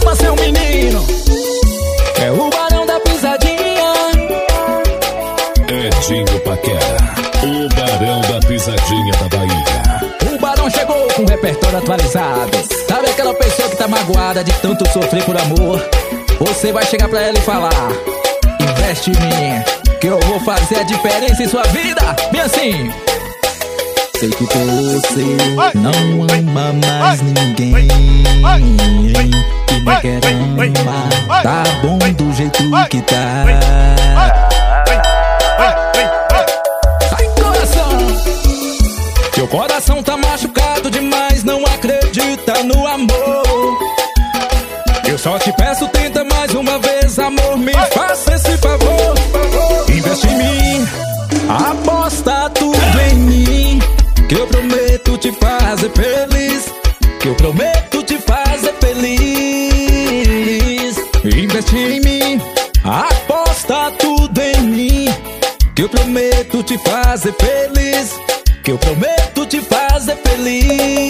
Chama seu menino. É o Barão da Pisadinha. Edinho Paquera, o Barão da Pisadinha da Bahia. O Barão chegou com o repertório atualizado. Sabe aquela pessoa que tá magoada de tanto sofrer por amor? Você vai chegar pra ela e falar: investe em mim, que eu vou fazer a diferença em sua vida. Bem assim. Sei que você não ama mais ninguém, que não quer amar, tá bom do jeito que tá. Ai, coração! Teu coração tá machucado demais, não acredita no amor. Eu só te peço, tenta mais uma vez, amor, me faça esse favor. Investe em mim, aposta tudo em mim, que eu prometo te fazer feliz, que eu prometo te fazer feliz. Investe em mim, aposta tudo em mim, que eu prometo te fazer feliz, que eu prometo te fazer feliz.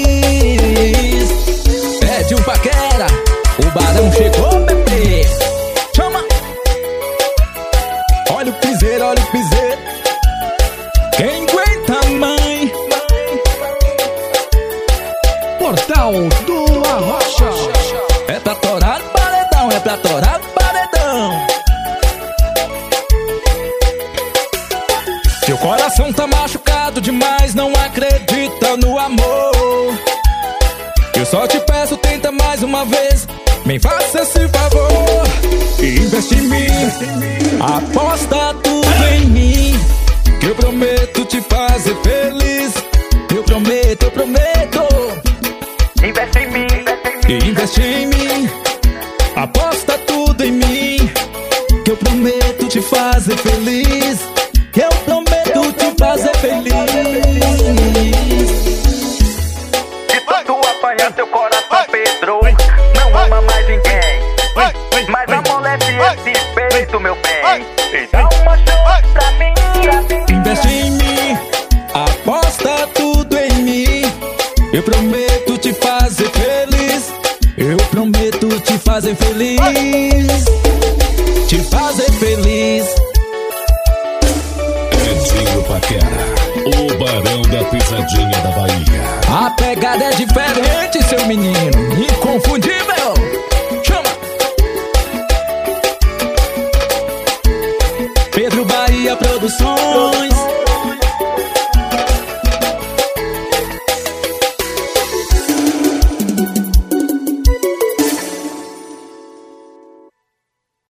Edinho Paquera, o Barão chegou, bebê. Chama. Olha o piseiro, olha o piseiro. Quem aguenta, mãe? Portal do Arrocha. É pra torar no paredão, é pra torar no paredão. Teu coração tá machucado demais, não acredita no amor. Eu só te peço, tenta mais uma vez, me faça esse favor. Investe em mim, aposta tudo em mim, que eu prometo te fazer feliz. Eu prometo, eu prometo. Investe em mim, Investe em mim, aposta tudo em mim, que eu prometo te fazer feliz. Eu prometo te fazer feliz. de tanto apanhar teu coração Pedro, não ama mais ninguém, mas amolece esse peito, meu bem. Dá uma chance pra mim. Investe em mim, aposta tudo em mim, eu prometo te fazer feliz. Eu prometo te fazer feliz, te fazer feliz. Edinho Paquera, o Barão da Pisadinha da Bahia. A pegada é diferente, seu menino, inconfundível.